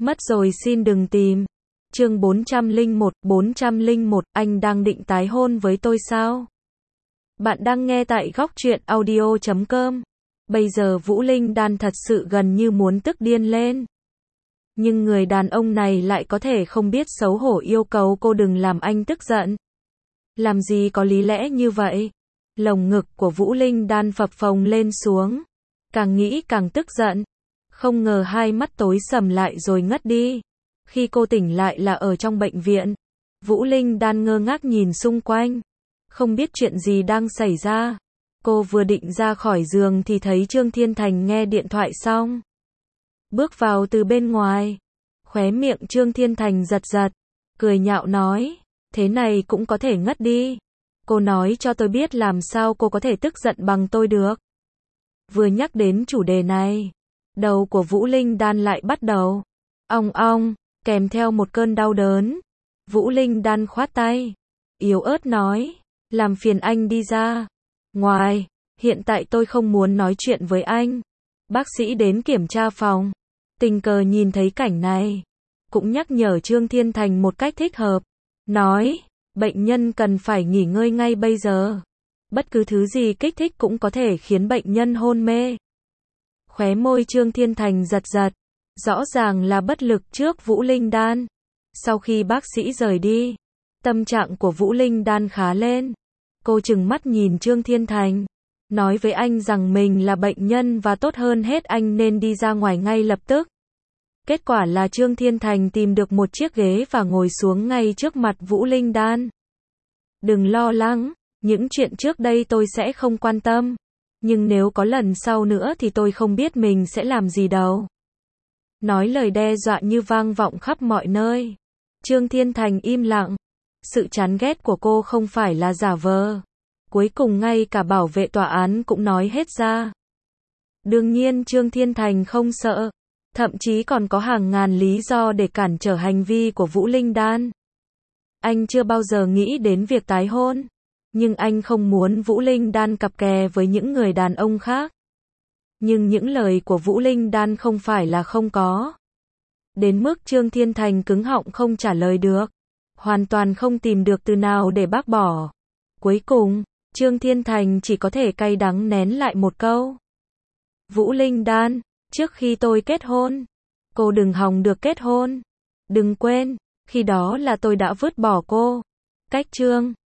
Mất rồi xin đừng tìm. Chương 401, anh đang định tái hôn với tôi sao? Bạn đang nghe tại Góc Truyện Audio.com. Bây giờ Vũ Linh Đan thật sự gần như muốn tức điên lên. Nhưng người đàn ông này lại có thể không biết xấu hổ yêu cầu cô đừng làm anh tức giận. Làm gì có lý lẽ như vậy? Lồng ngực của Vũ Linh Đan phập phồng lên xuống. Càng nghĩ càng tức giận. Không ngờ hai mắt tối sầm lại rồi ngất đi. Khi cô tỉnh lại là ở trong bệnh viện. Vũ Linh Đan ngơ ngác nhìn xung quanh. Không biết chuyện gì đang xảy ra. Cô vừa định ra khỏi giường thì thấy Trương Thiên Thành nghe điện thoại xong. Bước vào từ bên ngoài. Khóe miệng Trương Thiên Thành giật giật. Cười nhạo nói. Thế này cũng có thể ngất đi. Cô nói cho tôi biết làm sao cô có thể tức giận bằng tôi được. Vừa nhắc đến chủ đề này. Đầu của Vũ Linh Đan lại bắt đầu. Ong ong, kèm theo một cơn đau đớn. Vũ Linh Đan khoát tay. Yếu ớt nói. Làm phiền anh đi ra. Ngoài, hiện tại tôi không muốn nói chuyện với anh. Bác sĩ đến kiểm tra phòng. Tình cờ nhìn thấy cảnh này. Cũng nhắc nhở Trương Thiên Thành một cách thích hợp. Nói, bệnh nhân cần phải nghỉ ngơi ngay bây giờ. Bất cứ thứ gì kích thích cũng có thể khiến bệnh nhân hôn mê. Khóe môi Trương Thiên Thành giật giật. Rõ ràng là bất lực trước Vũ Linh Đan. Sau khi bác sĩ rời đi, tâm trạng của Vũ Linh Đan khá lên. Cô trừng mắt nhìn Trương Thiên Thành. Nói với anh rằng mình là bệnh nhân và tốt hơn hết anh nên đi ra ngoài ngay lập tức. Kết quả là Trương Thiên Thành tìm được một chiếc ghế và ngồi xuống ngay trước mặt Vũ Linh Đan. Đừng lo lắng, những chuyện trước đây tôi sẽ không quan tâm. Nhưng nếu có lần sau nữa thì tôi không biết mình sẽ làm gì đâu. Nói lời đe dọa như vang vọng khắp mọi nơi. Trương Thiên Thành im lặng. Sự chán ghét của cô không phải là giả vờ. Cuối cùng ngay cả bảo vệ tòa án cũng nói hết ra. Đương nhiên Trương Thiên Thành không sợ. Thậm chí còn có hàng ngàn lý do để cản trở hành vi của Vũ Linh Đan. Anh chưa bao giờ nghĩ đến việc tái hôn. Nhưng anh không muốn Vũ Linh Đan cặp kè với những người đàn ông khác. Nhưng những lời của Vũ Linh Đan không phải là không có. Đến mức Trương Thiên Thành cứng họng không trả lời được. Hoàn toàn không tìm được từ nào để bác bỏ. Cuối cùng, Trương Thiên Thành chỉ có thể cay đắng nén lại một câu. Vũ Linh Đan, trước khi tôi kết hôn, cô đừng hòng được kết hôn. Đừng quên, khi đó là tôi đã vứt bỏ cô. Cách Trương